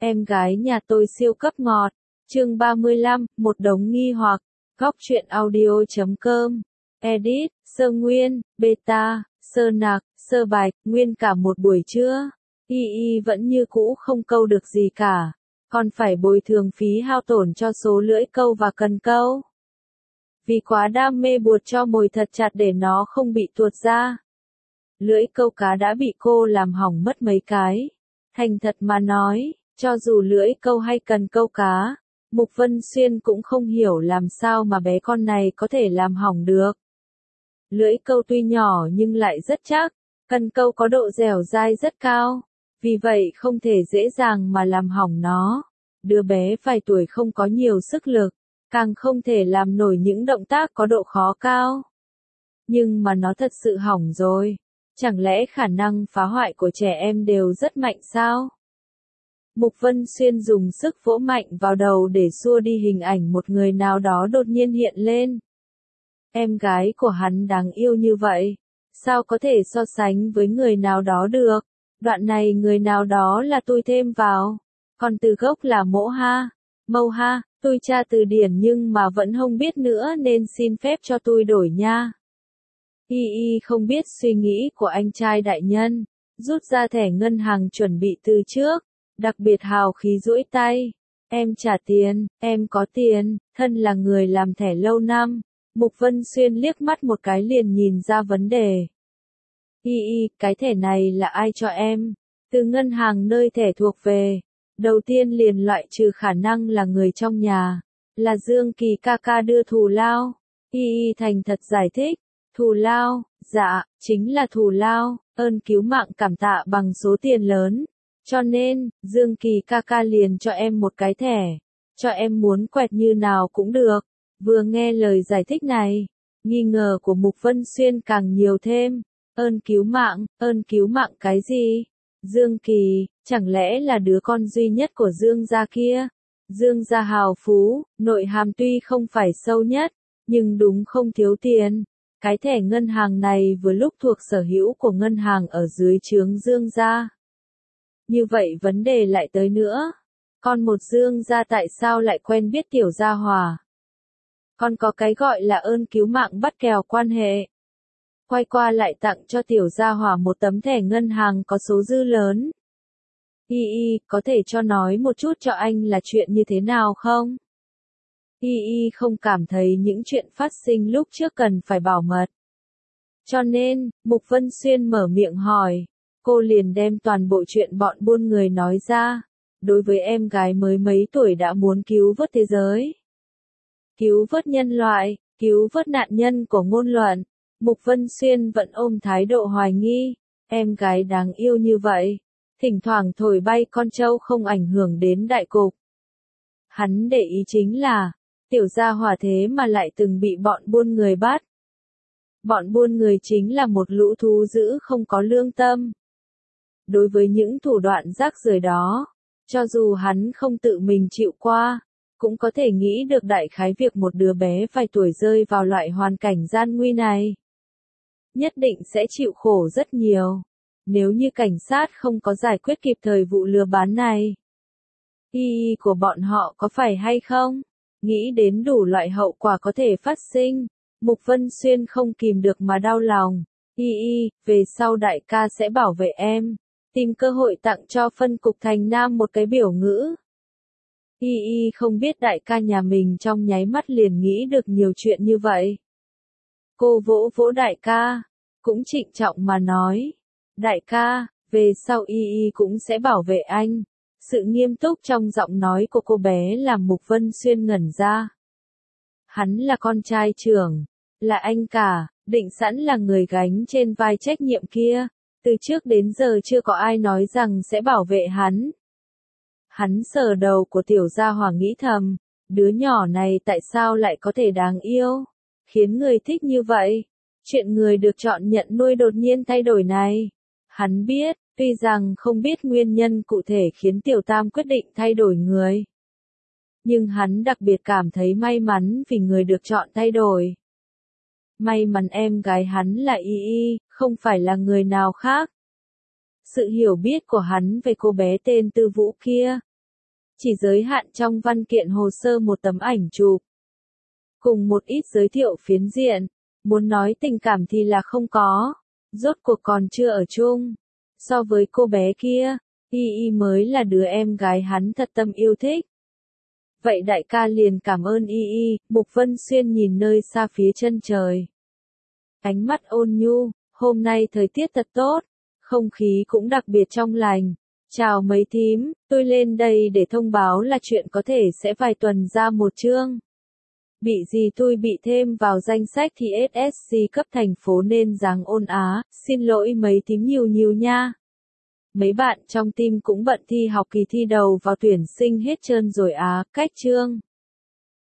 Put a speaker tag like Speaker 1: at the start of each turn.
Speaker 1: Em gái nhà tôi siêu cấp ngọt. Chương 35, một đống nghi hoặc. Góc truyện audio.com. Edit, Sơ Nguyên, Beta, Sơ Nạc, Sơ Bạch, nguyên cả một buổi trưa. Y vẫn như cũ không câu được gì cả. Còn phải bồi thường phí hao tổn cho số lưỡi câu và cần câu. Vì quá đam mê buộc cho mồi thật chặt để nó không bị tuột ra. Lưỡi câu cá đã bị cô làm hỏng mất mấy cái. Thành thật mà nói, cho dù lưỡi câu hay cần câu cá, Mục Vân Xuyên cũng không hiểu làm sao mà bé con này có thể làm hỏng được. Lưỡi câu tuy nhỏ nhưng lại rất chắc, cần câu có độ dẻo dai rất cao, vì vậy không thể dễ dàng mà làm hỏng nó. Đứa bé vài tuổi không có nhiều sức lực, càng không thể làm nổi những động tác có độ khó cao. Nhưng mà nó thật sự hỏng rồi. Chẳng lẽ khả năng phá hoại của trẻ em đều rất mạnh sao? Mục Vân Xuyên dùng sức vỗ mạnh vào đầu để xua đi hình ảnh một người nào đó đột nhiên hiện lên. Em gái của hắn đáng yêu như vậy, sao có thể so sánh với người nào đó được? Đoạn này người nào đó là tôi thêm vào, còn từ gốc là mỗ ha, mâu ha, tôi tra từ điển nhưng mà vẫn không biết nữa nên xin phép cho tôi đổi nha. Y không biết suy nghĩ của anh trai đại nhân, rút ra thẻ ngân hàng chuẩn bị từ trước, đặc biệt hào khí duỗi tay. Em trả tiền, em có tiền, thân là người làm thẻ lâu năm. Mục Vân Xuyên liếc mắt một cái liền nhìn ra vấn đề. Cái thẻ này là ai cho em? Từ ngân hàng nơi thẻ thuộc về. Đầu tiên liền loại trừ khả năng là người trong nhà. Là Dương Kỳ ca ca đưa thù lao. Thành thật giải thích. Thù lao, dạ, chính là thù lao, ơn cứu mạng cảm tạ bằng số tiền lớn. Cho nên, Dương Kỳ ca ca liền cho em một cái thẻ. Cho em muốn quẹt như nào cũng được. Vừa nghe lời giải thích này, nghi ngờ của Mục Vân Xuyên càng nhiều thêm. Ơn cứu mạng cái gì? Dương Kỳ, chẳng lẽ là đứa con duy nhất của Dương gia kia? Dương gia hào phú, nội hàm tuy không phải sâu nhất, nhưng đúng không thiếu tiền. Cái thẻ ngân hàng này vừa lúc thuộc sở hữu của ngân hàng ở dưới trướng Dương gia. Như vậy vấn đề lại tới nữa. Con một Dương gia tại sao lại quen biết Tiểu Gia Hòa? Còn có cái gọi là ơn cứu mạng bắt kèo quan hệ. Quay qua lại tặng cho Tiểu Gia Hòa một tấm thẻ ngân hàng có số dư lớn. Có thể cho nói một chút cho anh là chuyện như thế nào không? Không cảm thấy những chuyện phát sinh lúc trước cần phải bảo mật. Cho nên, Mục Vân Xuyên mở miệng hỏi, cô liền đem toàn bộ chuyện bọn buôn người nói ra. Đối với em gái mới mấy tuổi đã muốn cứu vớt thế giới, cứu vớt nhân loại, cứu vớt nạn nhân của ngôn luận, Mục Vân Xuyên vẫn ôm thái độ hoài nghi. Em gái đáng yêu như vậy, thỉnh thoảng thổi bay con trâu không ảnh hưởng đến đại cục. Hắn để ý chính là, Tiểu Gia Hòa thế mà lại từng bị bọn buôn người bắt. Bọn buôn người chính là một lũ thú dữ không có lương tâm. Đối với những thủ đoạn rác rưởi đó, cho dù hắn không tự mình chịu qua, cũng có thể nghĩ được đại khái việc một đứa bé vài tuổi rơi vào loại hoàn cảnh gian nguy này. Nhất định sẽ chịu khổ rất nhiều, nếu như cảnh sát không có giải quyết kịp thời vụ lừa bán này. Của bọn họ có phải hay không? Nghĩ đến đủ loại hậu quả có thể phát sinh, Mục Vân Xuyên không kìm được mà đau lòng. Về sau đại ca sẽ bảo vệ em, tìm cơ hội tặng cho phân cục Thành Nam một cái biểu ngữ. Không biết đại ca nhà mình trong nháy mắt liền nghĩ được nhiều chuyện như vậy. Cô vỗ vỗ đại ca, cũng trịnh trọng mà nói, đại ca, về sau cũng sẽ bảo vệ anh. Sự nghiêm túc trong giọng nói của cô bé làm Mục Vân Xuyên ngẩn ra. Hắn là con trai trưởng, là anh cả, định sẵn là người gánh trên vai trách nhiệm kia, từ trước đến giờ chưa có ai nói rằng sẽ bảo vệ hắn. Hắn sờ đầu của Tiểu Gia Hòa nghĩ thầm, đứa nhỏ này tại sao lại có thể đáng yêu, khiến người thích như vậy. Chuyện người được chọn nhận nuôi đột nhiên thay đổi này. Hắn biết, tuy rằng không biết nguyên nhân cụ thể khiến Tiểu Tam quyết định thay đổi người. Nhưng hắn đặc biệt cảm thấy may mắn vì người được chọn thay đổi. May mắn em gái hắn là không phải là người nào khác. Sự hiểu biết của hắn về cô bé tên Tư Vũ kia, Chỉ giới hạn trong văn kiện hồ sơ một tấm ảnh chụp. Cùng một ít giới thiệu phiến diện. Muốn nói tình cảm thì là không có. Rốt cuộc còn chưa ở chung. So với cô bé kia, Y mới là đứa em gái hắn thật tâm yêu thích. Vậy đại ca liền cảm ơn Y. Mục Vân Xuyên nhìn nơi xa phía chân trời. Ánh mắt ôn nhu, hôm nay thời tiết thật tốt, không khí cũng đặc biệt trong lành. Chào mấy thím, tôi lên đây để thông báo là chuyện có thể sẽ vài tuần ra một chương. Bị gì tôi bị thêm vào danh sách thì SSC cấp thành phố nên dáng ôn á, xin lỗi mấy thím nhiều nha. Mấy bạn trong team cũng bận thi học kỳ thi đầu vào tuyển sinh hết trơn rồi á, cách chương.